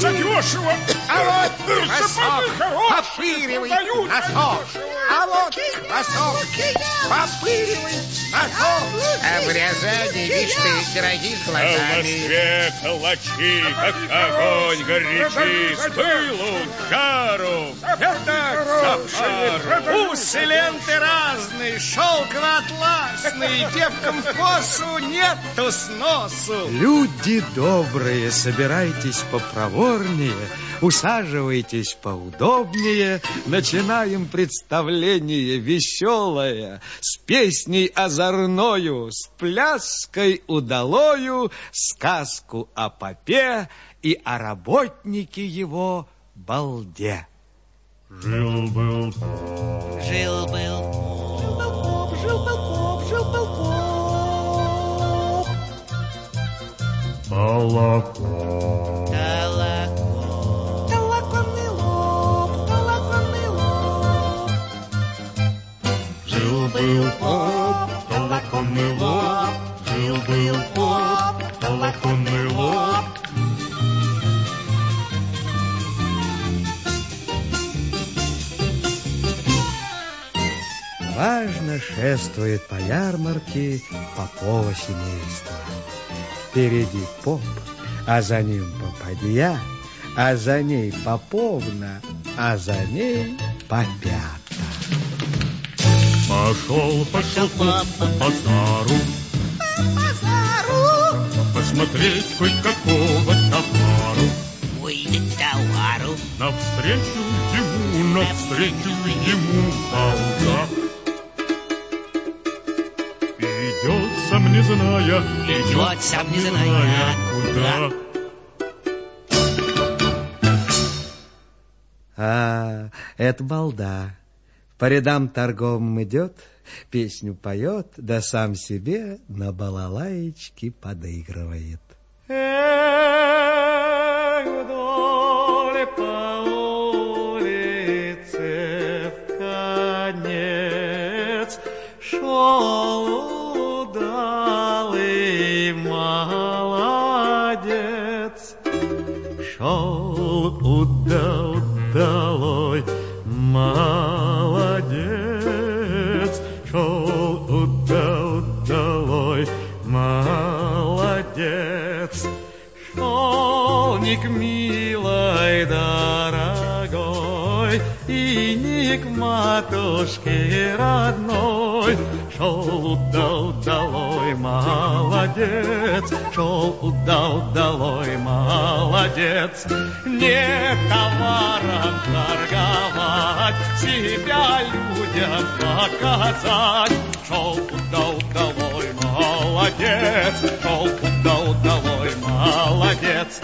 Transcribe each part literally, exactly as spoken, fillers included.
задешево. А вот носок, попыривай носок. А вот носок, попыривай носок. Обрезание, видишь ты, дорогих А в глазами. Москве калачи, как огонь горячи, с пылу, жару. Это сапар. Усы, ленты разные, шелково-атласный, девкам в косу нету сносу. Люди добрые, собирайтесь попроворнее, усаживайтесь поудобнее. Начинаем представление веселое, с песней озорною, с пляской удалою, сказку о попе и о работнике его балде. Жил-был Жил-был Поп, жил-был поп, жил-был поп. молоко. колокол. Колокольный лоб, колокольный лоб. Жил-был поп, толоконный лоб. Жил-был поп, толоконный лоб. Важно шествует по ярмарке попово семейство. Впереди поп, а за ним попадья, а за ней поповна, а за ней попята. Пошел, пошел поп по базару, Базару. посмотреть хоть какого товару. Выйдет товару. Навстречу ему, навстречу ему балда. Идет сам не зная, Идет сам не зная куда. А, это балда. По рядам торговым идет, песню поет, да сам себе на балалаечке подыгрывает. Эх, вдоль по улице в конец шел удалый молодец. Шел удал, удалой молодец. Шел удал, удалой молодец. Шелник милой, дорогой, и не к матушке родной. Шел удал, удалой молодец. Шел удал, удалой молодец. Не товаром торговать, себя людям показать. Шел удал, удалой молодец. Шел удал, удалой молодец.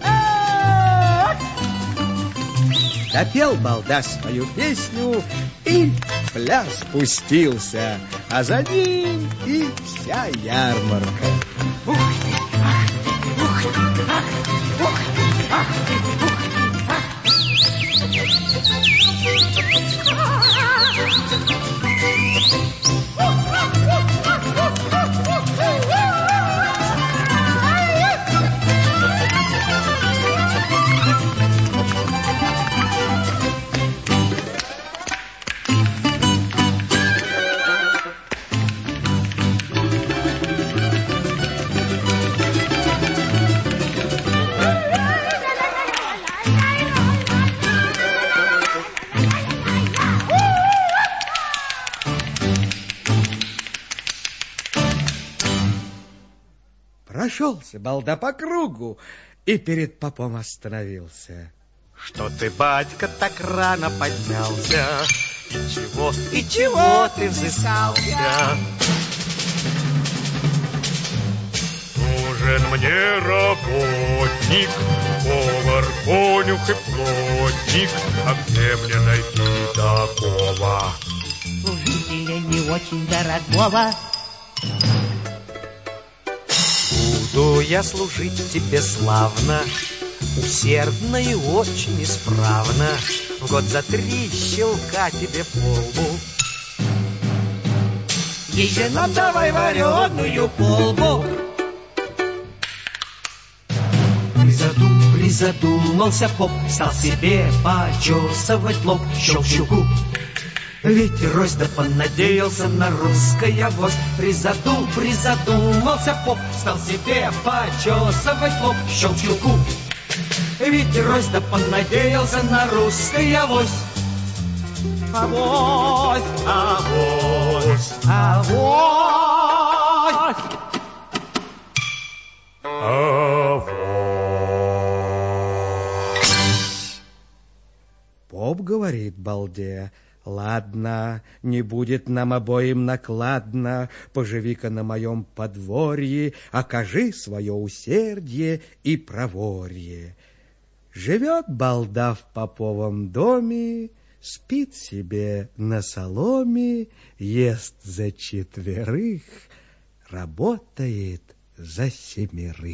Допел балда свою песню и в пляс пустился, а за ним и вся ярмарка. Ух ты, ах ты, ух ты, ах ты, ух ты, ах ты, ух ты, ах Прошелся балда по кругу и перед попом остановился. Что ты, батька, так рано поднялся? И чего, и чего ты взыскался? Нужен мне работник, повар, конюх и плотник. А где мне найти такого? Служителя не очень дорогого. Буду я служить тебе славно, усердно и очень исправно. В год за три щелка тебе по лбу. Еще нам давай вареную полбу. Призаду, призаду. Призадумался поп, стал себе почесывать лоб, щелк-щелку. Ведь Рось да понадеялся на русской авось. Призаду, призадумался поп, стал себе почесывать лоб, щелк-щелку. Ведь Рось да понадеялся на русской авось. Авось, авось, авось. Авось. Поп говорит балде: ладно, не будет нам обоим накладно, поживи-ка на моем подворье, окажи свое усердие и проворье. Живет балда в поповом доме, спит себе на соломе, ест за четверых, работает за семерых.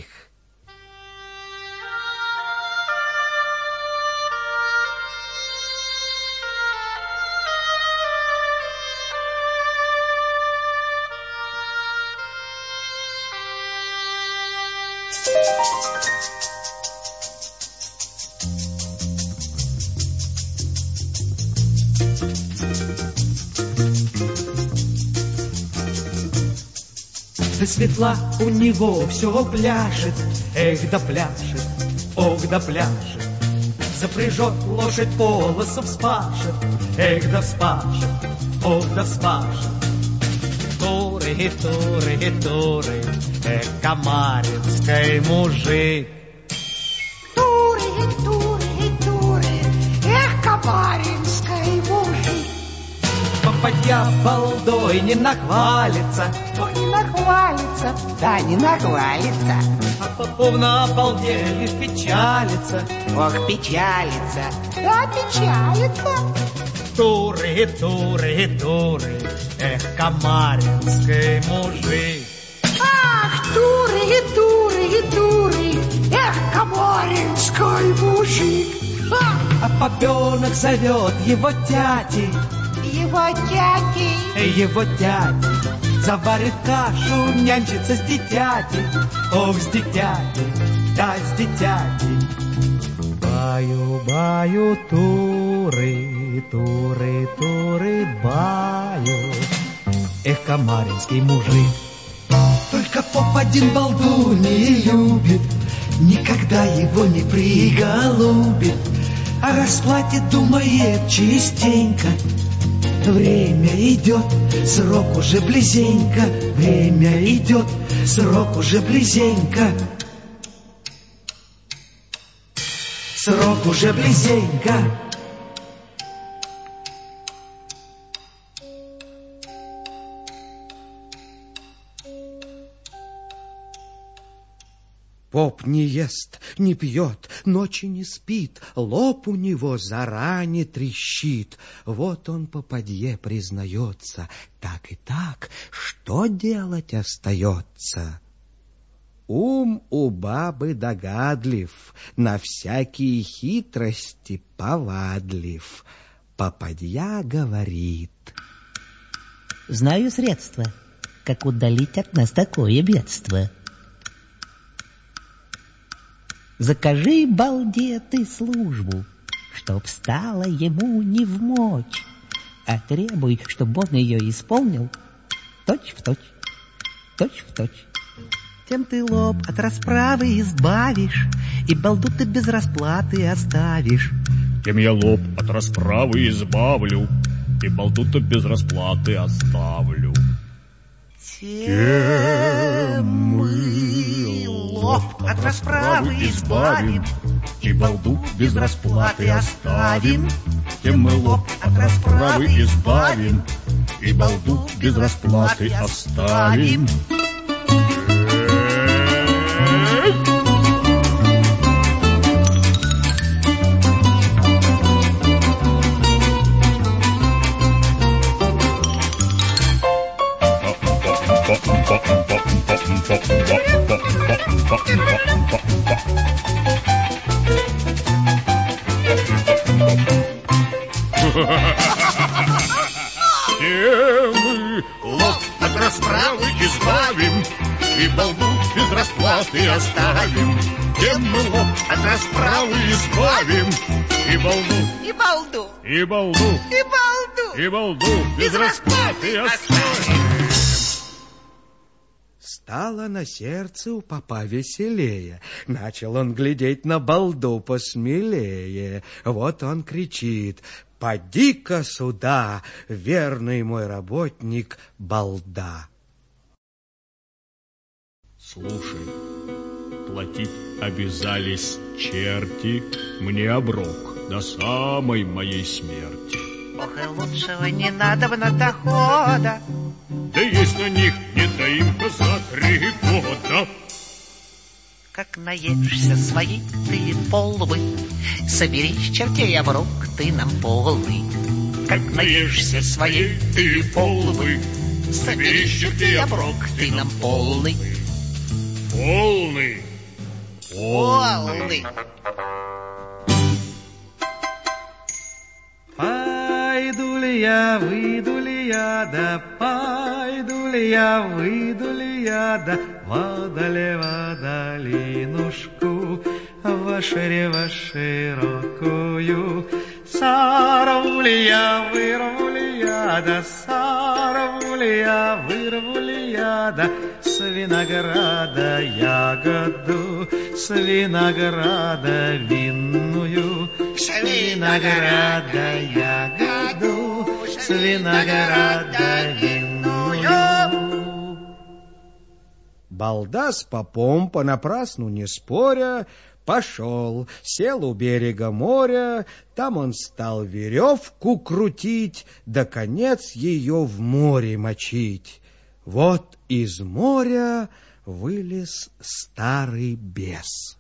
Да светла у него все пляшет, эх да пляшет, ох да пляшет. Запряжет лошадь, полосу вспашет, эх да вспашет, ох да вспашет. Туры, туры, туры, эх, камаринский мужик. Туры, туры, туры, эх, камаринский мужик. Попадья балдой не нахвалится, Ох, не нахвалится, да не нахвалится. а попов на балде лишь печалится. Ох, печалится. Да печалится. Туры, туры, туры, эх, камаринский мужик. Ах, туры, туры, туры, эх, камаринский мужик. Ха! А попенок зовет его тяти, Его дяди. его дяди. Заварит кашу, нянчится с дитяти. Ох, с дитяти, да с дитяти. Баю, баю, туры, туры, туры, баю. Эх, камаринский мужик. Только поп один балду не любит, никогда его не приголубит. О расплате думает частенько. Время идет, срок уже близенько. Время идет, срок уже близенько. Срок уже близенько. Поп не ест, не пьет, ночи не спит, лоб у него заране трещит. Вот он попадье признается: так и так, что делать остается? Ум у бабы догадлив, на всякие хитрости повадлив. Попадья говорит: Знаю средства, как удалить от нас такое бедство. Закажи, балде, ты службу, чтоб стало ему не вмочь, а требуй, чтоб он ее исполнил точь в точь, точь в точь. Тем ты лоб от расправы избавишь, и балду ты без расплаты оставишь. Тем я лоб от расправы избавлю, и балду-то без расплаты оставлю. Тем мы лоб от расправы избавим, и балду без расплаты оставим. Тем мы лоб от расправы избавим, и балду без расплаты оставим. Тем мы лоб от расправы избавим, и балду без расплаты оставим, тем мы лоб от расправы избавим. И балду, И балду, и балду, и балду, и балду без расплаты оставим. Стало на сердце у попа веселее. Начал он глядеть на балду посмелее. Вот он кричит: «Поди-ка сюда, верный мой работник, балда!» Слушай, платить обязались черти мне оброк до самой моей смерти. ох, и лучшего не надо на дохода. Да есть на них недоимка за три года. Как наедешься своей ты полбы, собери с чертей оброк ты нам полный. Как наешься своей ты полбы, собери с чертей оброк ты нам полный. Полный, Полный. Пойду ли я, выйду ли я, да пойду ли я, выйду ли я, да водолева долинушку, в ширево широкую. Сорву ли я, вырву ли я, да сорву ли я, вырву ли я, да с винограда ягоду, с винограда винную, с винограда ягоду, с винограда винную. Балда с попом, понапрасну не споря, пошел, сел у берега моря, там он стал веревку крутить, да конец ее в море мочить. Вот из моря вылез старый бес.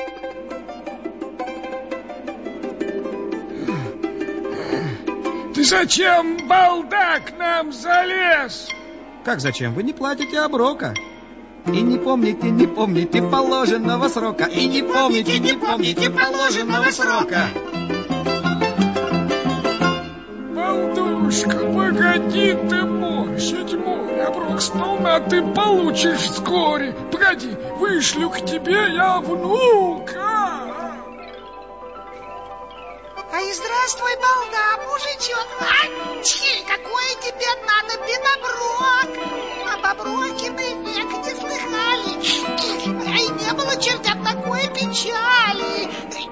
Ты зачем, балда, к нам залез? Как зачем? Вы не платите оброка. И не помните, не помните положенного срока. И не помните, не помните положенного срока. Балдушка, погоди ты мой, седьмой оброк сполна ты получишь вскоре. Погоди, вышлю к тебе я внука. Ай, здравствуй, балда, мужичок. Ай, какой тебе надобен оброк? Об оброке мы век не слыхали. Ай, не было чертят такой печали.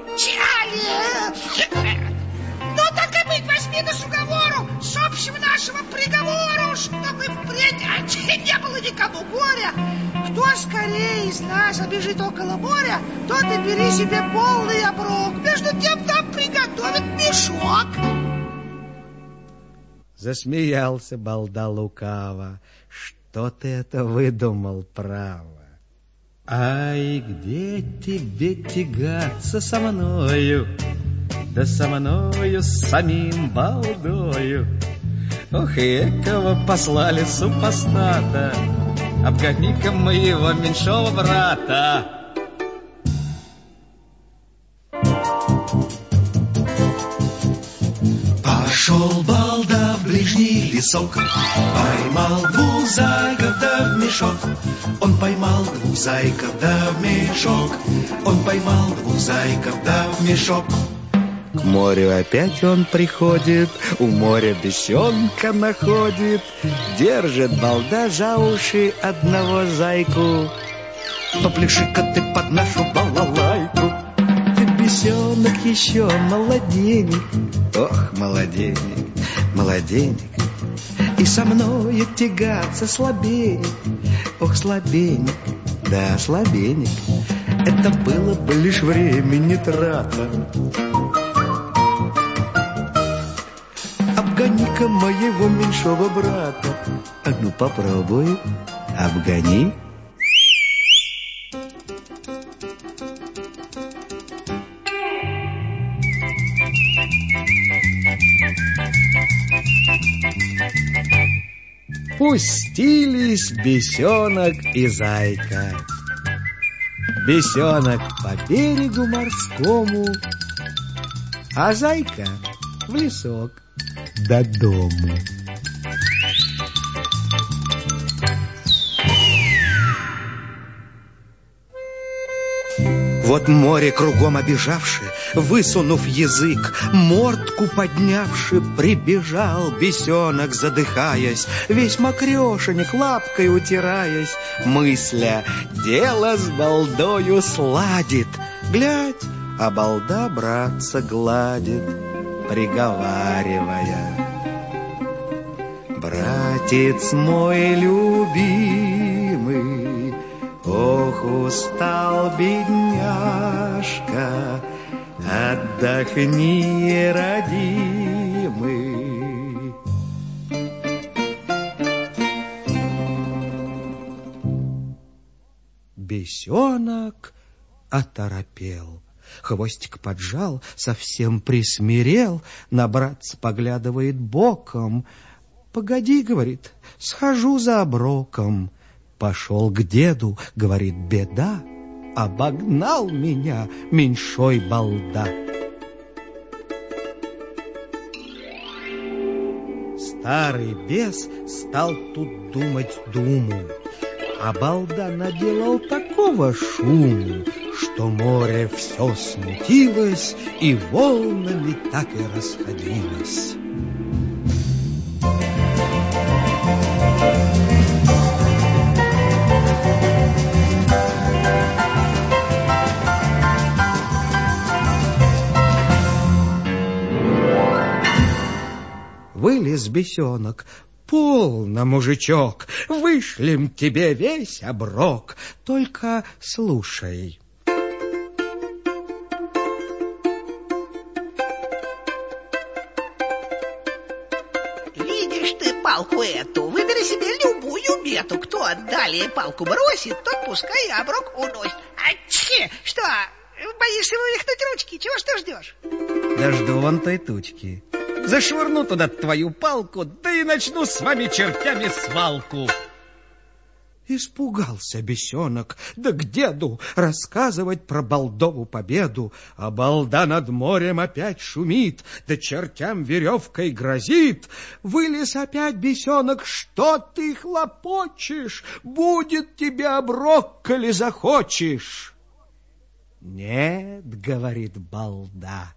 Чали. Ну так и быть, возьми нас уговору с общим нашего приговору, чтобы впредь не было никому горя. Кто скорее из нас обежит около моря, тот и бери себе полный оброк. Между тем там приготовят мешок. Засмеялся балда лукаво. Что ты это выдумал, право? Ай, где тебе тягаться со мною? Да со мною, с самим балдою. Ох, и экого послали супостата, обгони-ка моего меньшого брата. Пошел балда в ближний лесок, поймал двух зайков да в мешок. Он поймал двух зайков да в мешок. Он поймал двух зайков да в мешок. К морю опять он приходит, у моря бесенка находит. Держит балда за уши одного зайку. Попляши-ка ты под нашу балалайку. Ты, бесенок, еще молоденек. Ох, молоденек, молоденек. И со мною тягаться слабенек. Ох, слабенек, да слабенек. Это было бы лишь времени трата. Обгони-ка моего меньшого брата. А ну попробуй, обгони. Пустились бесенок и зайка. Бесенок по берегу морскому, а зайка в лесок до дому. Вот море кругом обежавши, высунув язык, мордку поднявши, прибежал бесенок, задыхаясь, весь мокрешенек, лапкой утираясь, мысля, дело с балдою сладит. Глядь, а балда братца гладит, приговаривая: братец мой любимый, ох, устал бедняжка, отдохни, родимый. Бесенок оторопел, хвостик поджал, совсем присмирел, на братца поглядывает боком. «Погоди, — говорит, — схожу за оброком». Пошел к деду, говорит: беда, обогнал меня меньшой балда. Старый бес стал тут думать думу, а балда наделал такого шуму, что море все смутилось и волнами так и расходилось. Вылез бесенок: полно, мужичок, вышлем тебе весь оброк, только слушай. Видишь ты палку эту, выбери себе любую мету. Кто далее палку бросит, тот пускай и оброк уносит. А че, что, боишься вывихнуть ручки? Чего что ждешь? Да жду вон той тучки. Зашвырну туда твою палку, да и начну с вами чертями свалку. Испугался бесенок, да к деду рассказывать про балдову победу. А балда над морем опять шумит, да чертям веревкой грозит. Вылез опять бесенок: что ты хлопочешь? Будет тебе оброк, коли захочешь. Нет, говорит балда.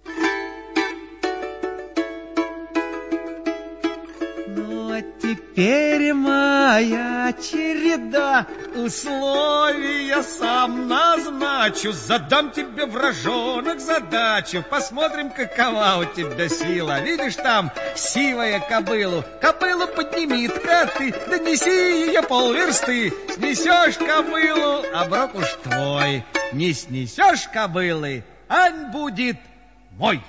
Ну, а теперь моя череда. Условия сам назначу. Задам тебе, вражонок, задачу. Посмотрим, какова у тебя сила. Видишь там сивая кобылу? Кобылу подними-ка ты, да неси ее полверсты. Снесешь кобылу, оброк уж твой. Не снесешь кобылы, ань будет мой.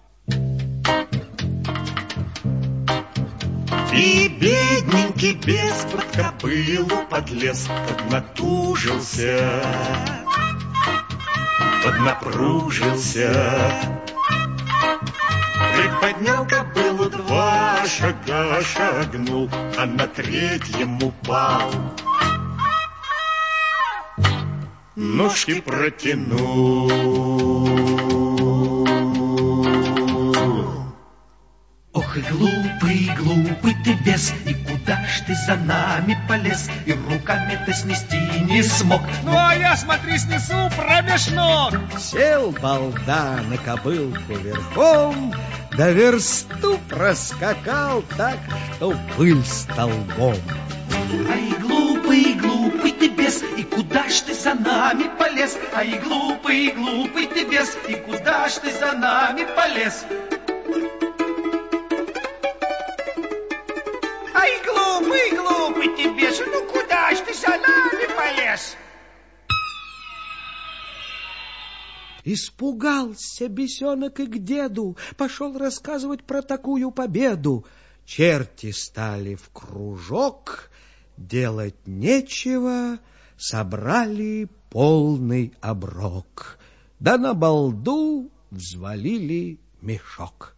И бедненький бес под кобылу подлез, поднатужился, поднапружился, приподнял кобылу, два шага шагнул, а на третьем упал. Ножки протянул. Ох, и глупый, глупый ты бес, и куда ж ты за нами полез, и руками-то снести не смог. Ну, а я, смотри, снесу промеж ног. Сел балда на кобылку верхом, да версту проскакал так, что пыль столбом. Ай, глупый, глупый ты бес, и куда ж ты за нами полез? Ай, глупый, глупый ты бес, и куда ж ты за нами полез? Ай, глупый, глупый ты бес, ну куда ж ты за нами полез? Испугался бесенок и к деду пошел рассказывать про такую победу. Черти стали в кружок, делать нечего, собрали полный оброк, да на балду взвалили мешок.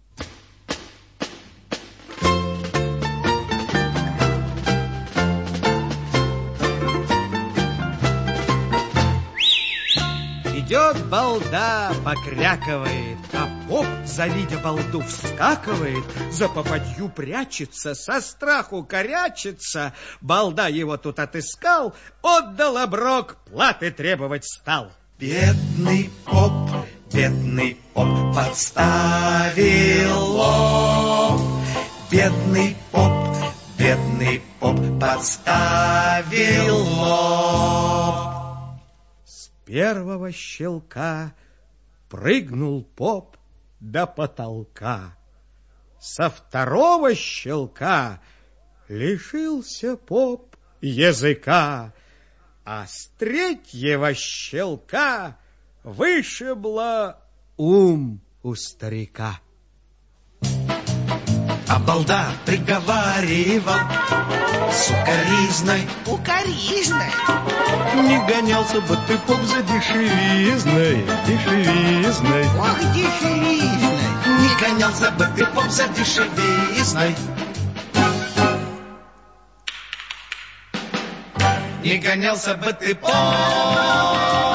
Идет балда, покрякивает, а поп, завидя балду, вскакивает, за попадью прячется, со страху корячится. Балда его тут отыскал, отдал оброк, платы требовать стал. Бедный поп, бедный поп подставил лоб. Бедный поп, бедный поп подставил лоб. С первого щелка прыгнул поп до потолка. Со второго щелка лишился поп языка, а с третьего щелка вышибло ум у старика. А балда приговаривал сукоризной, Укоризной. Не гонялся бы ты, поп, за дешевизной, дешевизной. Ох, дешевизной. не гонялся бы ты, поп, за дешевизной. Не гонялся бы ты, поп,